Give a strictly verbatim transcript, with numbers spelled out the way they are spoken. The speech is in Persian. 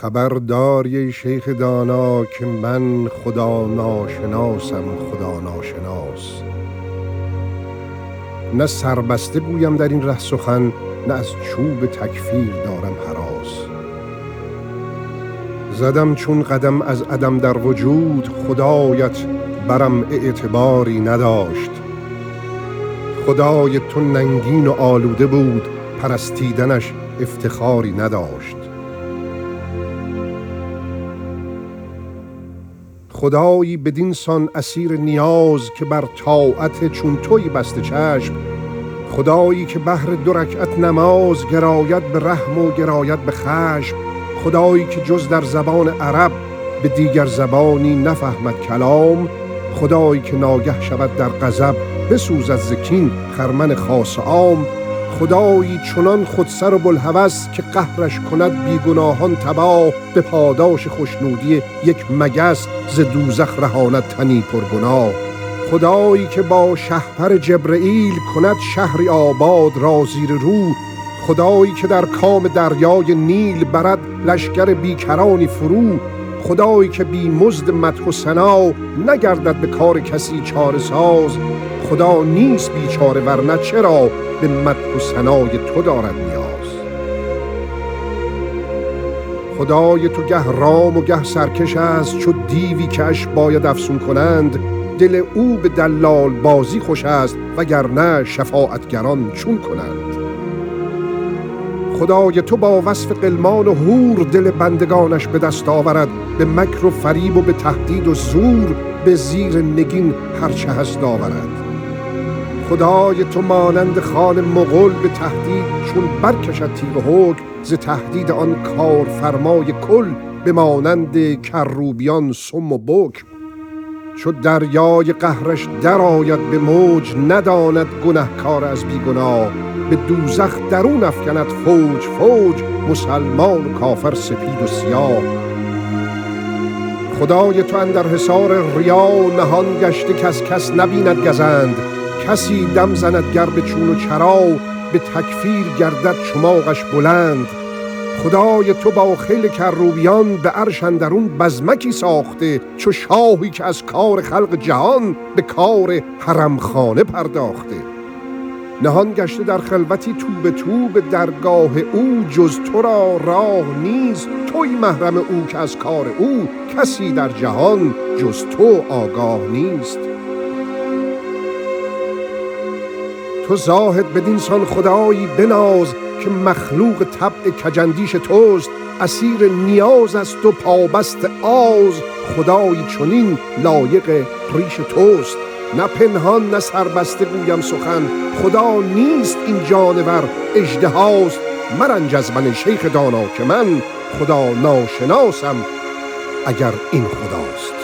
خبر داری ای شیخ دانا که من خدا ناشناسم خدا ناشناس. نه سربسته گویم در این ره سخن، نه از چوب تکفیر دارم هراس. زدم چون قدم از عدم در وجود، خدایت برم اعتباری نداشت. خدای تو ننگین و آلوده بود، پرستیدنش افتخاری نداشت. خدایی بدین سان اسیر نیاز که بر طاعت چون توی بسته چشم. خدایی که بهر دو رکعت نماز گراید به رحم و گراید به خشم. خدایی که جز در زبان عرب به دیگر زبانی نفهمد کلام. خدایی که ناگه شود در غضب بسوزد ز کین خرمن خاص عام. خدایی چنان خودسر و بوالهوس که قهرش کند بیگناهان تباه. به پاداش خوشنودی یک مگس ز دوزخ رهاند تنی پرگناه. خدایی که با شهپر جبرئیل کند شهری آباد را زیر رو. خدایی که در کام دریای نیل برد لشکر بیکرانی فرو. خدایی که بی مزد مدح و ثنا نگردد به کار کسی چاره ساز. خدا نیست بیچاره ورنه چرا به مدح و ثنای تو دارد نیاز. خدای تو گه رام و گه سرکش است، چو دیوی که اش باید افسون کنند. دل او به دلال بازی خوش است، وگرنه شفاعتگران چون کنند. خدای تو با وصف غلمان و حور دل بندگانش به دست آورد. به مکر و فریب و به تهدید و زور به زیر نگین هرچه هست آورد. خدای تو مانند خان مغول به تهدید چون برکشد تیغ حکم. ز تهدید آن کار فرمای کل به مانند کروبیان سم و بکم. چو دریای قهرش در آید به موج نداند گنهکار از بیگناه. به دوزخ درون افکند فوج فوج مسلمان و کافر سپید و سیاه. خدای تو اندر حصار ریا نهان گشته کس کس نبیند گزند. کسی دم زند گر به چون و چرا به تکفیر گردد چماغش بلند. خدای تو با خیل کروبیان به عرش اندرون بزمکی ساخته. چو شاهی که از کار خلق جهان به کار حرمخانه پرداخته. نهان گشته در خلوتی تو به تو به درگاه او جز تو را راه نیست. توی محرم او که از کار او کسی در جهان جز تو آگاه نیست. تو زاهد بدین سان خدایی بناز که مخلوق طبع کجندیش توست. اسیر نیاز است و پابست آز خدایی چنین لایق ریش توست. نه پنهان نه سربسته گویم سخن خدا نیست این جانور اژدهاست. مرنج از من شیخ دانا که من خدا ناشناسم اگر این خداست.